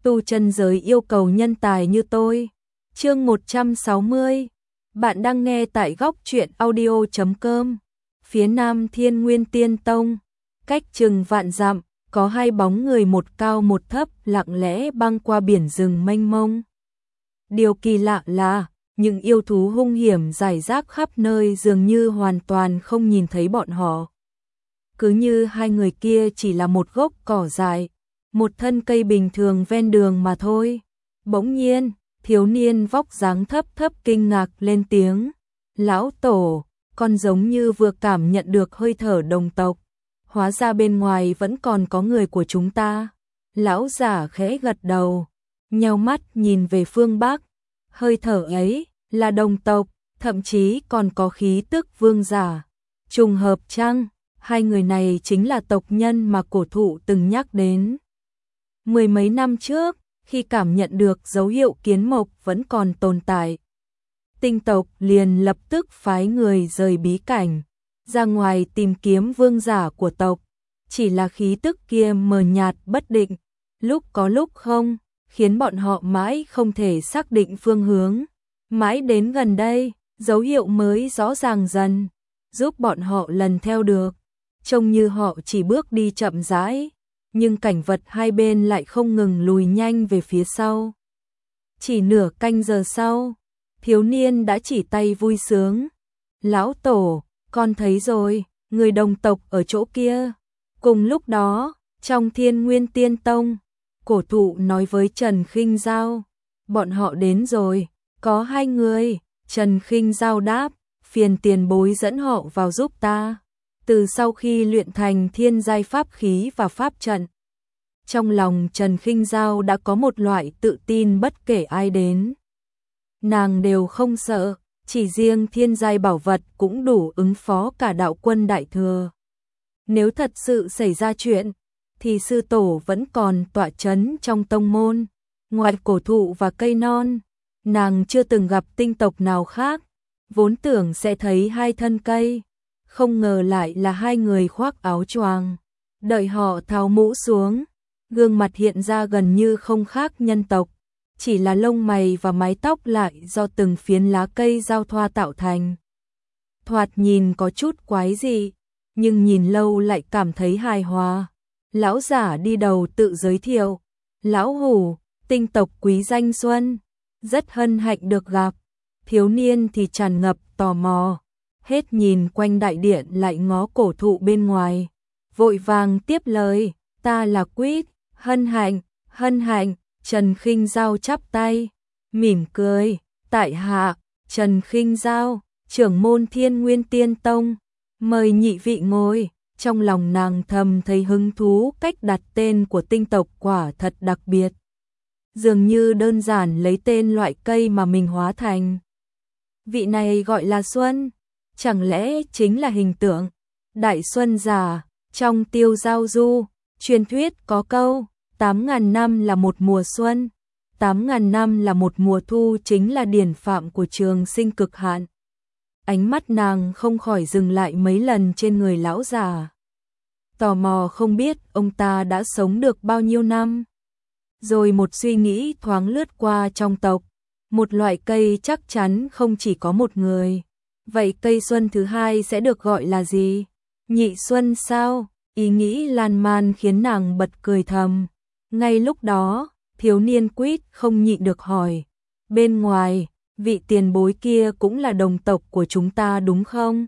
tu chân giới yêu cầu nhân tài như tôi. Chương 160. Bạn đang nghe tại góc truyện audio.com. Phía nam Thiên Nguyên Tiên Tông, cách chừng vạn dặm, có hai bóng người một cao một thấp lặng lẽ băng qua biển rừng mênh mông. Điều kỳ lạ là, những yêu thú hung hiểm rải rác khắp nơi dường như hoàn toàn không nhìn thấy bọn họ. Cứ như hai người kia chỉ là một gốc cỏ dại, một thân cây bình thường ven đường mà thôi. Bỗng nhiên, thiếu niên vóc dáng thấp thấp kinh ngạc lên tiếng. Lão tổ, con giống như vừa cảm nhận được hơi thở đồng tộc. Hóa ra bên ngoài vẫn còn có người của chúng ta. Lão giả khẽ gật đầu, nheo mắt nhìn về phương Bắc. Hơi thở ấy là đồng tộc, thậm chí còn có khí tức vương giả. Trùng hợp chăng? Hai người này chính là tộc nhân mà cổ thụ từng nhắc đến. Mười mấy năm trước, khi cảm nhận được dấu hiệu kiến mộc vẫn còn tồn tại, Tinh tộc liền lập tức phái người rời bí cảnh, ra ngoài tìm kiếm vương giả của tộc. Chỉ là khí tức kia mờ nhạt bất định, lúc có lúc không, khiến bọn họ mãi không thể xác định phương hướng. Mãi đến gần đây, dấu hiệu mới rõ ràng dần, giúp bọn họ lần theo được. Trông như họ chỉ bước đi chậm rãi, nhưng cảnh vật hai bên lại không ngừng lùi nhanh về phía sau. Chỉ nửa canh giờ sau, thiếu niên đã chỉ tay vui sướng. Lão tổ, con thấy rồi, người đồng tộc ở chỗ kia. Cùng lúc đó, trong Thiên Nguyên Tiên Tông, cổ thụ nói với Trần Khinh Giao. Bọn họ đến rồi, có hai người. Trần Khinh Giao đáp, phiền tiền bối dẫn họ vào giúp ta. Từ sau khi luyện thành thiên giai pháp khí và pháp trận, trong lòng Trần Khinh Giao đã có một loại tự tin bất kể ai đến, nàng đều không sợ, chỉ riêng thiên giai bảo vật cũng đủ ứng phó cả đạo quân đại thừa. Nếu thật sự xảy ra chuyện, thì sư tổ vẫn còn tọa chấn trong tông môn, ngoài cổ thụ và cây non, nàng chưa từng gặp tinh tộc nào khác, vốn tưởng sẽ thấy hai thân cây. Không ngờ lại là hai người khoác áo choàng. Đợi họ tháo mũ xuống, gương mặt hiện ra gần như không khác nhân tộc, chỉ là lông mày và mái tóc lại do từng phiến lá cây giao thoa tạo thành. Thoạt nhìn có chút quái dị, nhưng nhìn lâu lại cảm thấy hài hòa. Lão giả đi đầu tự giới thiệu, lão hủ, tinh tộc Quý Danh Xuân, rất hân hạnh được gặp. Thiếu niên thì tràn ngập tò mò, hết nhìn quanh đại điện lại ngó cổ thụ bên ngoài, vội vàng tiếp lời, ta là Quýt, hân hạnh. Trần Khinh Giao chắp tay, mỉm cười, tại hạ, Trần Khinh Giao, trưởng môn Thiên Nguyên Tiên Tông, mời nhị vị ngồi. Trong lòng nàng thầm thấy hứng thú, cách đặt tên của tinh tộc quả thật đặc biệt, dường như đơn giản lấy tên loại cây mà mình hóa thành. Vị này gọi là Xuân, chẳng lẽ chính là hình tượng Đại Xuân giả. Trong Tiêu Giao Du, truyền thuyết có câu, 8.000 năm là một mùa xuân, 8.000 năm là một mùa thu, chính là điển phạm của trường sinh cực hạn. Ánh mắt nàng không khỏi dừng lại mấy lần trên người lão già, tò mò không biết ông ta đã sống được bao nhiêu năm. Rồi một suy nghĩ thoáng lướt qua, trong tộc, một loại cây chắc chắn không chỉ có một người. Vậy cây xuân thứ hai sẽ được gọi là gì? Nhị xuân sao? Ý nghĩ lan man khiến nàng bật cười thầm. Ngay lúc đó, thiếu niên Quýt không nhịn được hỏi, bên ngoài, vị tiền bối kia cũng là đồng tộc của chúng ta đúng không?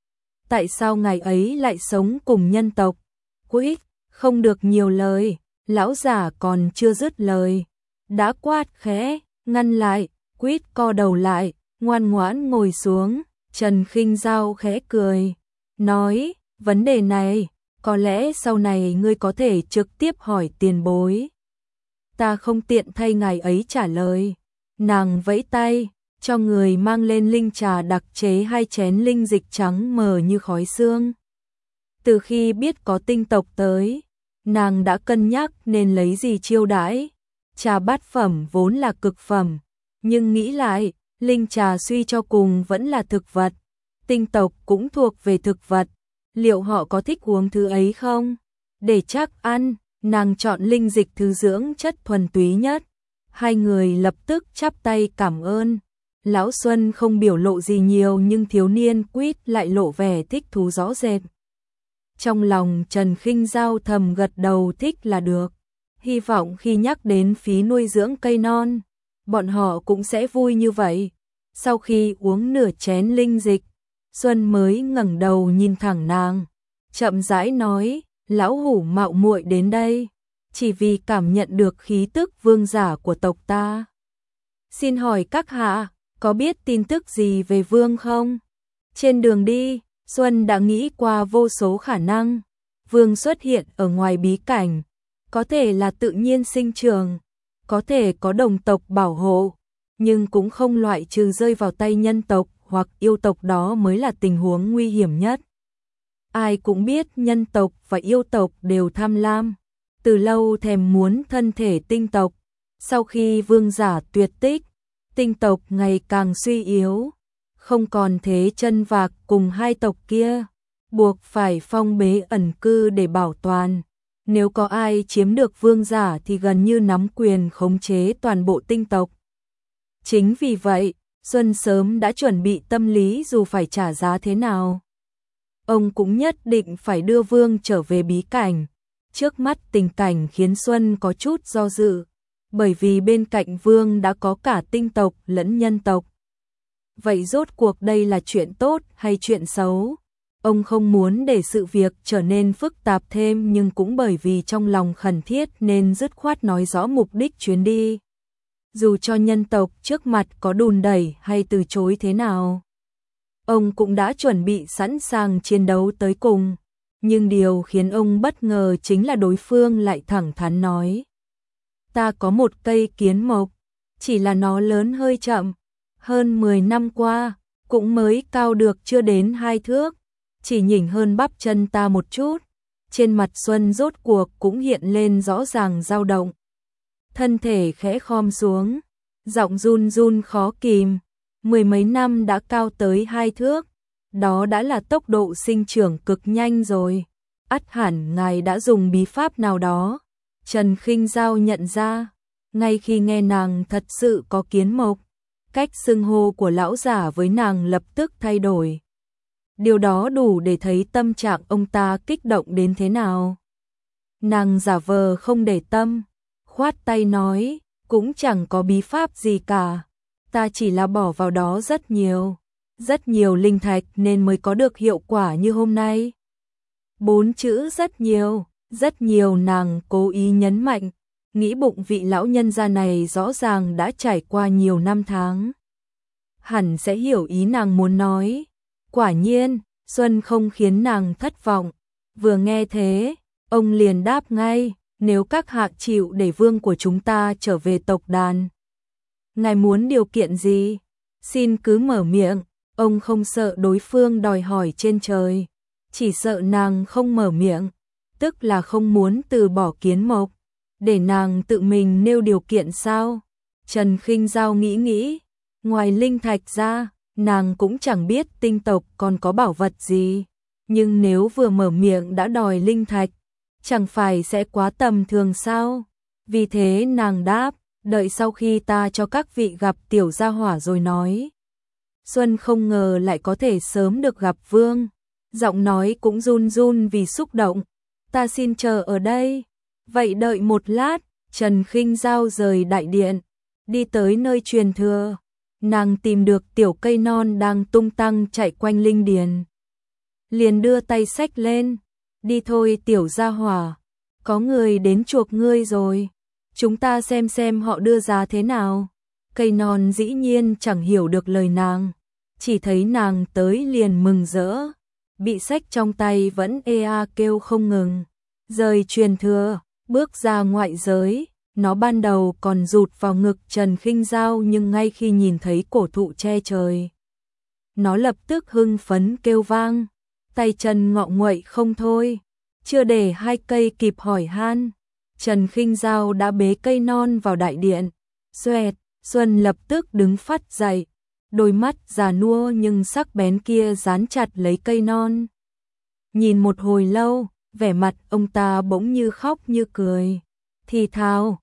Tại sao ngài ấy lại sống cùng nhân tộc? Quýt không được nhiều lời, lão giả còn chưa dứt lời, đã quát khẽ, ngăn lại. Quýt co đầu lại, ngoan ngoãn ngồi xuống. Trần Khinh Giao khẽ cười, nói, vấn đề này, có lẽ sau này ngươi có thể trực tiếp hỏi tiền bối. Ta không tiện thay ngài ấy trả lời. Nàng vẫy tay, cho người mang lên linh trà đặc chế 2 chén linh dịch trắng mờ như khói sương. Từ khi biết có tinh tộc tới, nàng đã cân nhắc nên lấy gì chiêu đãi. Trà bát phẩm vốn là cực phẩm, nhưng nghĩ lại, linh trà suy cho cùng vẫn là thực vật. Tinh tộc cũng thuộc về thực vật, liệu họ có thích uống thứ ấy không? Để chắc ăn, nàng chọn linh dịch thứ dưỡng chất thuần túy nhất. Hai người lập tức chắp tay cảm ơn. Lão Xuân không biểu lộ gì nhiều nhưng thiếu niên Quýt lại lộ vẻ thích thú rõ rệt. Trong lòng Trần Khinh Dao thầm gật đầu thích là được. Hy vọng khi nhắc đến phí nuôi dưỡng cây non, bọn họ cũng sẽ vui như vậy. Sau khi uống nửa chén linh dịch, Xuân mới ngẩng đầu nhìn thẳng nàng, chậm rãi nói, lão hủ mạo muội đến đây, chỉ vì cảm nhận được khí tức vương giả của tộc ta. Xin hỏi các hạ, có biết tin tức gì về vương không? Trên đường đi, Xuân đã nghĩ qua vô số khả năng. Vương xuất hiện ở ngoài bí cảnh, có thể là tự nhiên sinh trường, có thể có đồng tộc bảo hộ, nhưng cũng không loại trừ rơi vào tay nhân tộc hoặc yêu tộc, đó mới là tình huống nguy hiểm nhất. Ai cũng biết nhân tộc và yêu tộc đều tham lam, từ lâu thèm muốn thân thể tinh tộc. Sau khi vương giả tuyệt tích, tinh tộc ngày càng suy yếu, không còn thế chân vạc cùng hai tộc kia, buộc phải phong bế ẩn cư để bảo toàn. Nếu có ai chiếm được vương giả thì gần như nắm quyền khống chế toàn bộ tinh tộc. Chính vì vậy, Xuân sớm đã chuẩn bị tâm lý dù phải trả giá thế nào. Ông cũng nhất định phải đưa vương trở về bí cảnh. Trước mắt tình cảnh khiến Xuân có chút do dự, bởi vì bên cạnh vương đã có cả tinh tộc lẫn nhân tộc. Vậy rốt cuộc đây là chuyện tốt hay chuyện xấu? Ông không muốn để sự việc trở nên phức tạp thêm, nhưng cũng bởi vì trong lòng khẩn thiết nên dứt khoát nói rõ mục đích chuyến đi. Dù cho nhân tộc trước mặt có đùn đẩy hay từ chối thế nào, ông cũng đã chuẩn bị sẵn sàng chiến đấu tới cùng. Nhưng điều khiến ông bất ngờ chính là đối phương lại thẳng thắn nói: ta có một cây kiến mộc, chỉ là nó lớn hơi chậm, hơn 10 năm qua, cũng mới cao được chưa đến 2 thước, chỉ nhỉnh hơn bắp chân ta một chút. Trên mặt Xuân rốt cuộc cũng hiện lên rõ ràng dao động. Thân thể khẽ khom xuống, giọng run run khó kìm. 10 mấy năm đã cao tới 2 thước, đó đã là tốc độ sinh trưởng cực nhanh rồi. Ắt hẳn ngài đã dùng bí pháp nào đó. Trần Khinh Dao nhận ra, ngay khi nghe nàng thật sự có kiến mộc, cách xưng hô của lão giả với nàng lập tức thay đổi. Điều đó đủ để thấy tâm trạng ông ta kích động đến thế nào. Nàng giả vờ không để tâm, khoát tay nói, cũng chẳng có bí pháp gì cả, ta chỉ là bỏ vào đó rất nhiều linh thạch nên mới có được hiệu quả như hôm nay. 4 chữ rất nhiều nàng cố ý nhấn mạnh, nghĩ bụng vị lão nhân gia này rõ ràng đã trải qua nhiều năm tháng, hẳn sẽ hiểu ý nàng muốn nói. Quả nhiên, Xuân không khiến nàng thất vọng, vừa nghe thế, ông liền đáp ngay, nếu các hạ chịu để vương của chúng ta trở về tộc đàn, ngài muốn điều kiện gì? Xin cứ mở miệng. Ông không sợ đối phương đòi hỏi trên trời, chỉ sợ nàng không mở miệng, tức là không muốn từ bỏ kiến mộc, để nàng tự mình nêu điều kiện sao? Trần Khinh Dao nghĩ, ngoài linh thạch ra, nàng cũng chẳng biết tinh tộc còn có bảo vật gì, nhưng nếu vừa mở miệng đã đòi linh thạch, chẳng phải sẽ quá tầm thường sao? Vì thế nàng đáp, đợi sau khi ta cho các vị gặp tiểu gia hỏa rồi nói. Xuân không ngờ lại có thể sớm được gặp vương, giọng nói cũng run run vì xúc động. Ta xin chờ ở đây. Vậy đợi một lát. Trần Khinh Dao rời đại điện, đi tới nơi truyền thừa. Nàng tìm được tiểu cây non đang tung tăng chạy quanh linh điền, liền đưa tay xách lên. Đi thôi tiểu gia hỏa, có người đến chuộc ngươi rồi, chúng ta xem họ đưa giá thế nào. Cây non dĩ nhiên chẳng hiểu được lời nàng, chỉ thấy nàng tới liền mừng rỡ, bị xách trong tay vẫn ea kêu không ngừng. Rời truyền thừa, bước ra ngoại giới, nó ban đầu còn rụt vào ngực Trần Khinh Dao, nhưng ngay khi nhìn thấy cổ thụ che trời, nó lập tức hưng phấn kêu vang, tay chân ngọ nguậy không thôi. Chưa để hai cây kịp hỏi han, Trần Khinh Dao đã bế cây non vào đại điện. Xoẹt, Xuân lập tức đứng phắt dậy, đôi mắt già nua nhưng sắc bén kia dán chặt lấy cây non. Nhìn một hồi lâu, vẻ mặt ông ta bỗng như khóc như cười. Thì thào,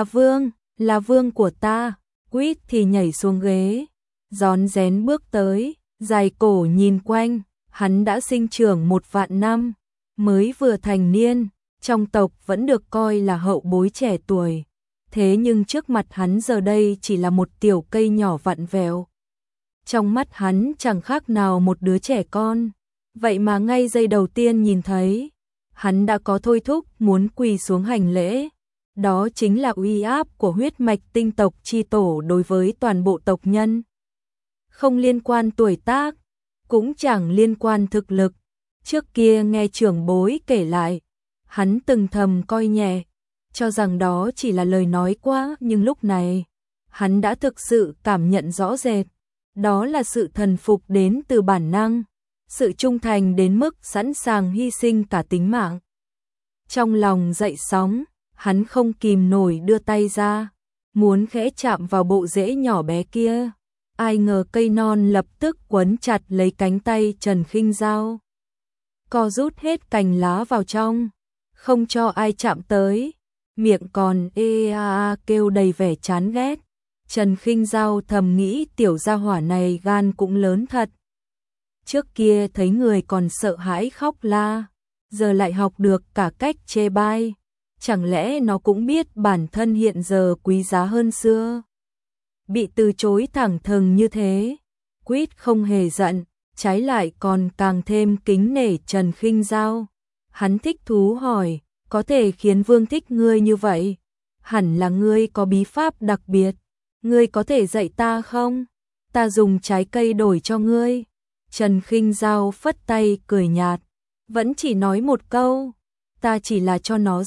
là vương của ta. Quýt thì nhảy xuống ghế, rón rén bước tới, dài cổ nhìn quanh, hắn đã sinh trưởng 1.000 năm, mới vừa thành niên, trong tộc vẫn được coi là hậu bối trẻ tuổi. Thế nhưng trước mặt hắn giờ đây chỉ là một tiểu cây nhỏ vặn vẹo. Trong mắt hắn chẳng khác nào một đứa trẻ con. Vậy mà ngay giây đầu tiên nhìn thấy, hắn đã có thôi thúc muốn quỳ xuống hành lễ. Đó chính là uy áp của huyết mạch tinh tộc chi tổ đối với toàn bộ tộc nhân. Không liên quan tuổi tác, cũng chẳng liên quan thực lực. Trước kia nghe trưởng bối kể lại, hắn từng thầm coi nhẹ, cho rằng đó chỉ là lời nói quá, nhưng lúc này, hắn đã thực sự cảm nhận rõ rệt. Đó là sự thần phục đến từ bản năng, sự trung thành đến mức sẵn sàng hy sinh cả tính mạng. Trong lòng dậy sóng, hắn không kìm nổi đưa tay ra, muốn khẽ chạm vào bộ rễ nhỏ bé kia. Ai ngờ cây non lập tức quấn chặt lấy cánh tay Trần Khinh Dao, co rút hết cành lá vào trong, không cho ai chạm tới, miệng còn kêu đầy vẻ chán ghét. Trần Khinh Dao thầm nghĩ tiểu gia hỏa này gan cũng lớn thật. Trước kia thấy người còn sợ hãi khóc la, giờ lại học được cả cách chê bai. Chẳng lẽ nó cũng biết bản thân hiện giờ quý giá hơn xưa? Bị từ chối thẳng thừng như thế, Quýt không hề giận, trái lại còn càng thêm kính nể Trần Khinh Dao. Hắn thích thú hỏi, có thể khiến vương thích ngươi như vậy? Hẳn là ngươi có bí pháp đặc biệt, ngươi có thể dạy ta không? Ta dùng trái cây đổi cho ngươi. Trần Khinh Dao phất tay cười nhạt, vẫn chỉ nói một câu, ta chỉ là cho nó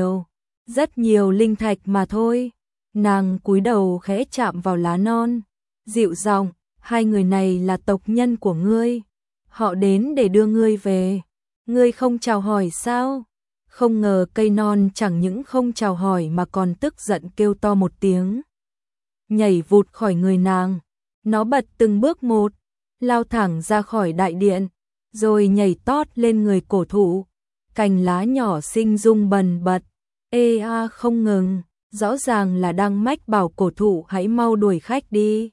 rất nhiều linh thạch mà thôi. Nàng cúi đầu khẽ chạm vào lá non, dịu giọng, hai người này là tộc nhân của ngươi, họ đến để đưa ngươi về, ngươi không chào hỏi sao? Không ngờ cây non chẳng những không chào hỏi mà còn tức giận kêu to một tiếng, nhảy vụt khỏi người nàng. Nó bật từng bước một, lao thẳng ra khỏi đại điện, rồi nhảy tót lên người cổ thụ. Cành lá nhỏ xinh rung bần bật, không ngừng, rõ ràng là đang mách bảo cổ thụ hãy mau đuổi khách đi.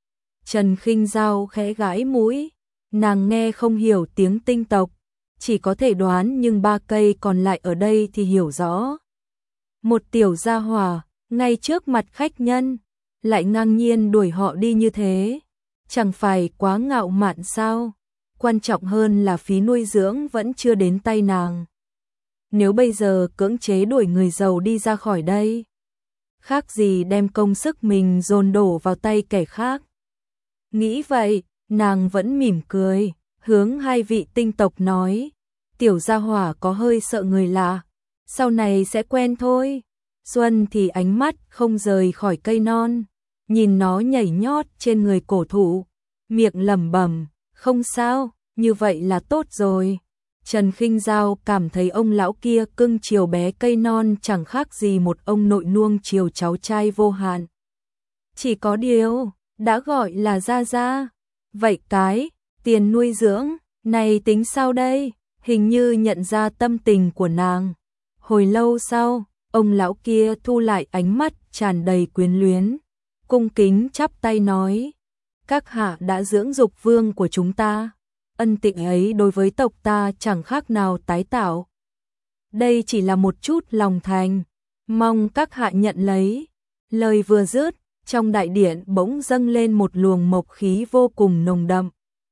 Trần Khinh Dao khẽ gãi mũi, nàng nghe không hiểu tiếng tinh tộc, chỉ có thể đoán, nhưng ba cây còn lại ở đây thì hiểu rõ. Một tiểu gia hỏa, ngay trước mặt khách nhân, lại ngang nhiên đuổi họ đi như thế, chẳng phải quá ngạo mạn sao? Quan trọng hơn là phí nuôi dưỡng vẫn chưa đến tay nàng. Nếu bây giờ cưỡng chế đuổi người giàu đi ra khỏi đây, khác gì đem công sức mình dồn đổ vào tay kẻ khác. Nghĩ vậy, nàng vẫn mỉm cười, hướng hai vị tinh tộc nói, tiểu gia hỏa có hơi sợ người lạ, sau này sẽ quen thôi. Xuân thì ánh mắt không rời khỏi cây non, nhìn nó nhảy nhót trên người cổ thụ, miệng lẩm bẩm, không sao, như vậy là tốt rồi. Trần Khinh Dao cảm thấy ông lão kia cưng chiều bé cây non chẳng khác gì một ông nội nuông chiều cháu trai vô hạn. Chỉ có điều, đã gọi là gia gia, vậy cái tiền nuôi dưỡng này tính sao đây? Hình như nhận ra tâm tình của nàng. Hồi lâu sau, ông lão kia thu lại ánh mắt tràn đầy quyến luyến, cung kính chắp tay nói, các hạ đã dưỡng dục vương của chúng ta, ân tình ấy đối với tộc ta chẳng khác nào tái tạo. Đây chỉ là một chút lòng thành, mong các hạ nhận lấy. Lời vừa dứt, trong đại điện bỗng dâng lên một luồng mộc khí vô cùng nồng đậm.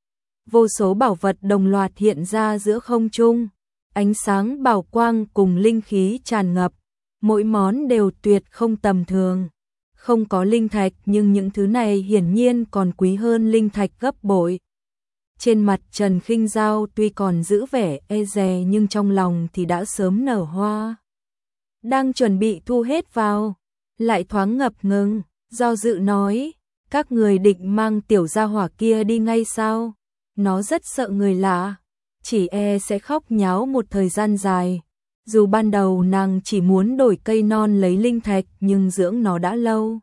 Vô số bảo vật đồng loạt hiện ra giữa không trung, ánh sáng bảo quang cùng linh khí tràn ngập, mỗi món đều tuyệt không tầm thường. Không có linh thạch nhưng những thứ này hiển nhiên còn quý hơn linh thạch gấp bội. Trên mặt Trần Khinh Dao tuy còn giữ vẻ e dè nhưng trong lòng thì đã sớm nở hoa. Đang chuẩn bị thu hết vào, lại thoáng ngập ngừng, do dự nói, các người định mang tiểu gia hỏa kia đi ngay sao? Nó rất sợ người lạ, chỉ e sẽ khóc nháo một thời gian dài. Dù ban đầu nàng chỉ muốn đổi cây non lấy linh thạch nhưng dưỡng nó đã lâu,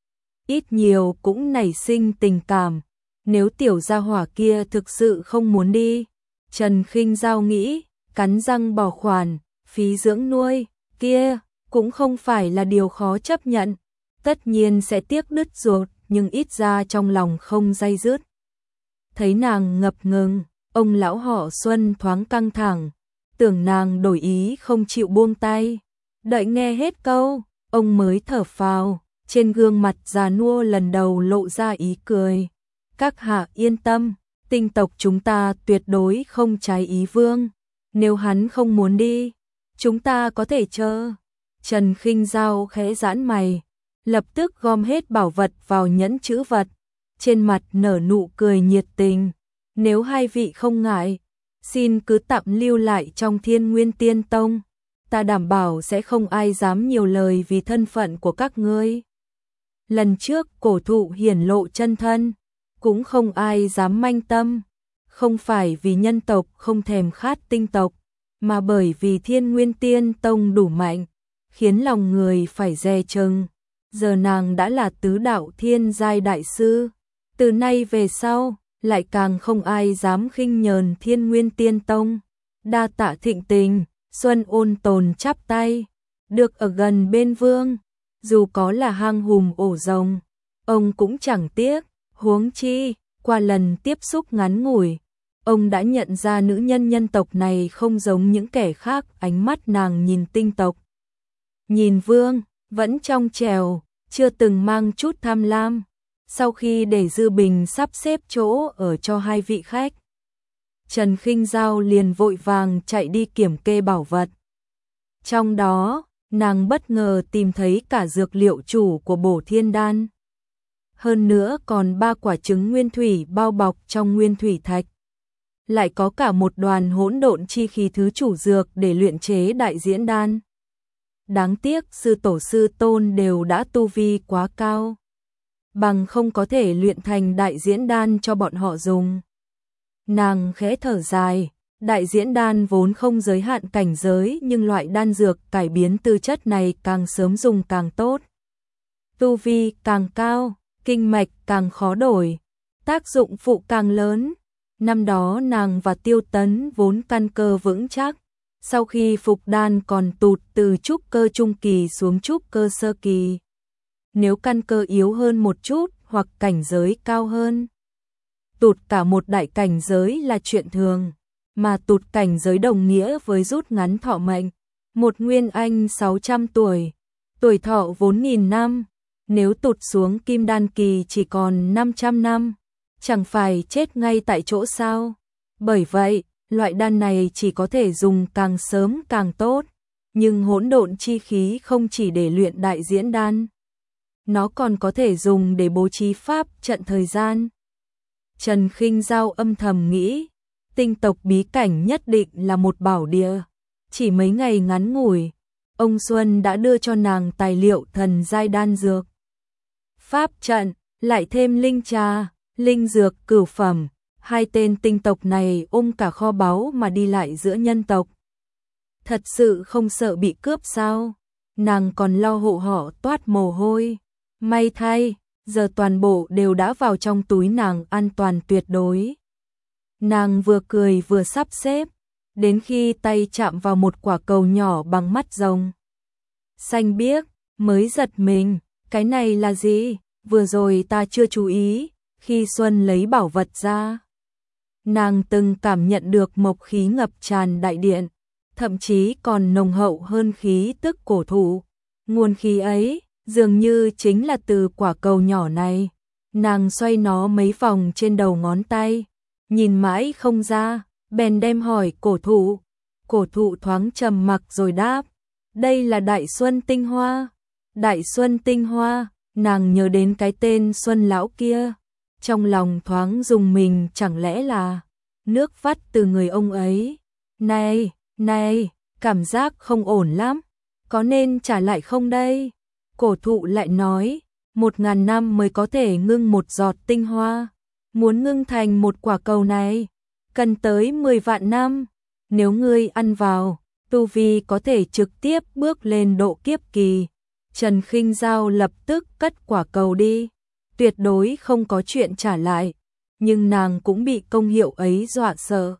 ít nhiều cũng nảy sinh tình cảm. Nếu tiểu gia hỏa kia thực sự không muốn đi, Trần Khinh Dao nghĩ, cắn răng bỏ khoản, phí dưỡng nuôi, kia, cũng không phải là điều khó chấp nhận. Tất nhiên sẽ tiếc đứt ruột, nhưng ít ra trong lòng không day dứt. Thấy nàng ngập ngừng, ông lão họ Xuân thoáng căng thẳng, tưởng nàng đổi ý không chịu buông tay. Đợi nghe hết câu, ông mới thở phào, trên gương mặt già nua lần đầu lộ ra ý cười. Các hạ yên tâm, Tinh tộc chúng ta tuyệt đối không trái ý vương. Nếu hắn không muốn đi, chúng ta có thể chờ. Trần Khinh Dao khẽ giãn mày, lập tức gom hết bảo vật vào nhẫn trữ vật, trên mặt nở nụ cười nhiệt tình. Nếu hai vị không ngại, xin cứ tạm lưu lại trong Thiên Nguyên Tiên Tông, ta đảm bảo sẽ không ai dám nhiều lời vì thân phận của các ngươi. Lần trước cổ thụ hiển lộ chân thân, cũng không ai dám manh tâm, không phải vì nhân tộc không thèm khát tinh tộc, mà bởi vì Thiên Nguyên Tiên Tông đủ mạnh, khiến lòng người phải dè chừng. Giờ nàng đã là tứ đạo thiên giai đại sư, từ nay về sau, lại càng không ai dám khinh nhờn Thiên Nguyên Tiên Tông. Đa tạ thịnh tình, Xuân ôn tồn chắp tay, được ở gần bên vương, dù có là hang hùm ổ rồng, ông cũng chẳng tiếc, huống chi, qua lần tiếp xúc ngắn ngủi, ông đã nhận ra nữ nhân nhân tộc này không giống những kẻ khác, ánh mắt nàng nhìn tinh tộc. Nhìn vương, vẫn trong trèo, chưa từng mang chút tham lam. Sau khi để Dư Bình sắp xếp chỗ ở cho hai vị khách, Trần Khinh Dao liền vội vàng chạy đi kiểm kê bảo vật. Trong đó, nàng bất ngờ tìm thấy cả dược liệu chủ của Bổ Thiên Đan. Hơn nữa còn 3 quả trứng nguyên thủy bao bọc trong nguyên thủy thạch. Lại có cả một đoàn hỗn độn chi khí thứ chủ dược để luyện chế đại diễn đan. Đáng tiếc sư tổ sư tôn đều đã tu vi quá cao, bằng không có thể luyện thành đại diễn đan cho bọn họ dùng. Nàng khẽ thở dài, đại diễn đan vốn không giới hạn cảnh giới, nhưng loại đan dược cải biến tư chất này càng sớm dùng càng tốt. Tu vi càng cao, kinh mạch càng khó đổi, tác dụng phụ càng lớn. Năm đó nàng và Tiêu Tấn vốn căn cơ vững chắc, sau khi phục đan còn tụt từ trúc cơ trung kỳ xuống trúc cơ sơ kỳ. Nếu căn cơ yếu hơn một chút hoặc cảnh giới cao hơn, tụt cả một đại cảnh giới là chuyện thường, mà tụt cảnh giới đồng nghĩa với rút ngắn thọ mệnh. Một nguyên anh 600 tuổi, tuổi thọ vốn 1000 năm, nếu tụt xuống kim đan kỳ chỉ còn 500 năm, chẳng phải chết ngay tại chỗ sao? Bởi vậy, loại đan này chỉ có thể dùng càng sớm càng tốt, nhưng hỗn độn chi khí không chỉ để luyện đại diễn đan, nó còn có thể dùng để bố trí pháp trận thời gian. Trần Khinh Dao âm thầm nghĩ, tinh tộc bí cảnh nhất định là một bảo địa. Chỉ mấy ngày ngắn ngủi, ông Xuân đã đưa cho nàng tài liệu thần giai đan dược, pháp trận, lại thêm linh trà, linh dược cửu phẩm. Hai tên tinh tộc này ôm cả kho báu mà đi lại giữa nhân tộc. Thật sự không sợ bị cướp sao? Nàng còn lo hộ họ toát mồ hôi. May thay, giờ toàn bộ đều đã vào trong túi nàng, an toàn tuyệt đối. Nàng vừa cười vừa sắp xếp, đến khi tay chạm vào một quả cầu nhỏ bằng mắt rồng xanh biếc, mới giật mình, cái này là gì? Vừa rồi ta chưa chú ý, khi Xuân lấy bảo vật ra. Nàng từng cảm nhận được mộc khí ngập tràn đại điện, thậm chí còn nồng hậu hơn khí tức cổ thụ. Nguồn khí ấy dường như chính là từ quả cầu nhỏ này. Nàng xoay nó mấy vòng trên đầu ngón tay, nhìn mãi không ra, bèn đem hỏi cổ thụ. Cổ thụ thoáng trầm mặc rồi đáp, đây là Đại Xuân Tinh Hoa. Đại Xuân Tinh Hoa, nàng nhớ đến cái tên Xuân lão kia. Trong lòng thoáng rùng mình, chẳng lẽ là nước vắt từ người ông ấy. Này, cảm giác không ổn lắm, có nên trả lại không đây? Cổ thụ lại nói, 1000 năm mới có thể ngưng một giọt tinh hoa, muốn ngưng thành một quả cầu này, cần tới 10 vạn năm. Nếu ngươi ăn vào, tu vi có thể trực tiếp bước lên độ kiếp kỳ. Trần Khinh Dao lập tức cất quả cầu đi, tuyệt đối không có chuyện trả lại, nhưng nàng cũng bị công hiệu ấy dọa sợ.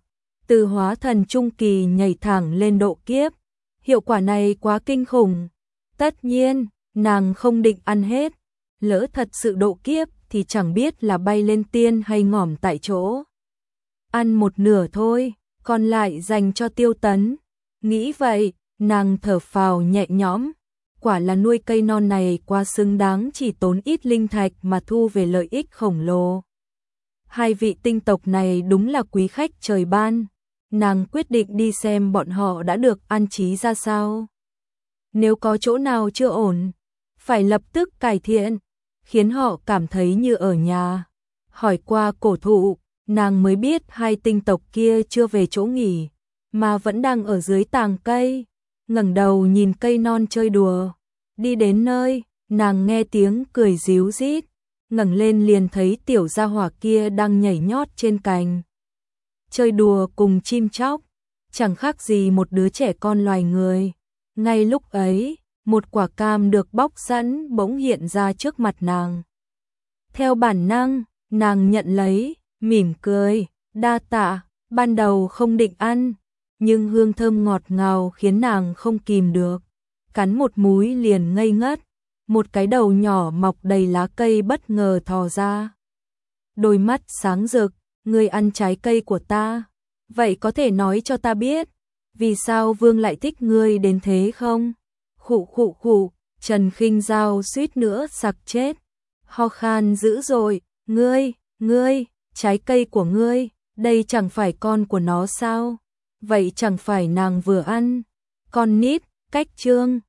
từ hóa thần trung kỳ nhảy thẳng lên độ kiếp. Hiệu quả này quá kinh khủng. Tất nhiên, nàng không định ăn hết. Lỡ thật sự độ kiếp thì chẳng biết là bay lên tiên hay ngỏm tại chỗ. Ăn một nửa thôi, còn lại dành cho Tiêu Tấn. Nghĩ vậy, nàng thở phào nhẹ nhõm. Quả là nuôi cây non này quá xứng đáng, chỉ tốn ít linh thạch mà thu về lợi ích khổng lồ. Hai vị tinh tộc này đúng là quý khách trời ban. Nàng quyết định đi xem bọn họ đã được an trí ra sao. Nếu có chỗ nào chưa ổn, phải lập tức cải thiện, khiến họ cảm thấy như ở nhà. Hỏi qua cổ thụ, nàng mới biết hai tinh tộc kia chưa về chỗ nghỉ, mà vẫn đang ở dưới tàng cây, ngẩng đầu nhìn cây non chơi đùa. Đi đến nơi, nàng nghe tiếng cười ríu rít, ngẩng lên liền thấy tiểu gia hỏa kia đang nhảy nhót trên cành, chơi đùa cùng chim chóc, chẳng khác gì một đứa trẻ con loài người. Ngay lúc ấy, một quả cam được bóc sẵn bỗng hiện ra trước mặt nàng. Theo bản năng, nàng nhận lấy, mỉm cười, đa tạ, ban đầu không định ăn, nhưng hương thơm ngọt ngào khiến nàng không kìm được. Cắn một múi liền ngây ngất, một cái đầu nhỏ mọc đầy lá cây bất ngờ thò ra. Đôi mắt sáng rực, ngươi ăn trái cây của ta, vậy có thể nói cho ta biết, vì sao Vương lại thích ngươi đến thế không? Khụ khụ khụ, Trần Khinh Dao suýt nữa sặc chết, ho khan dữ dội, ngươi, trái cây của ngươi, đây chẳng phải con của nó sao? Vậy chẳng phải nàng vừa ăn, con nít, cách chương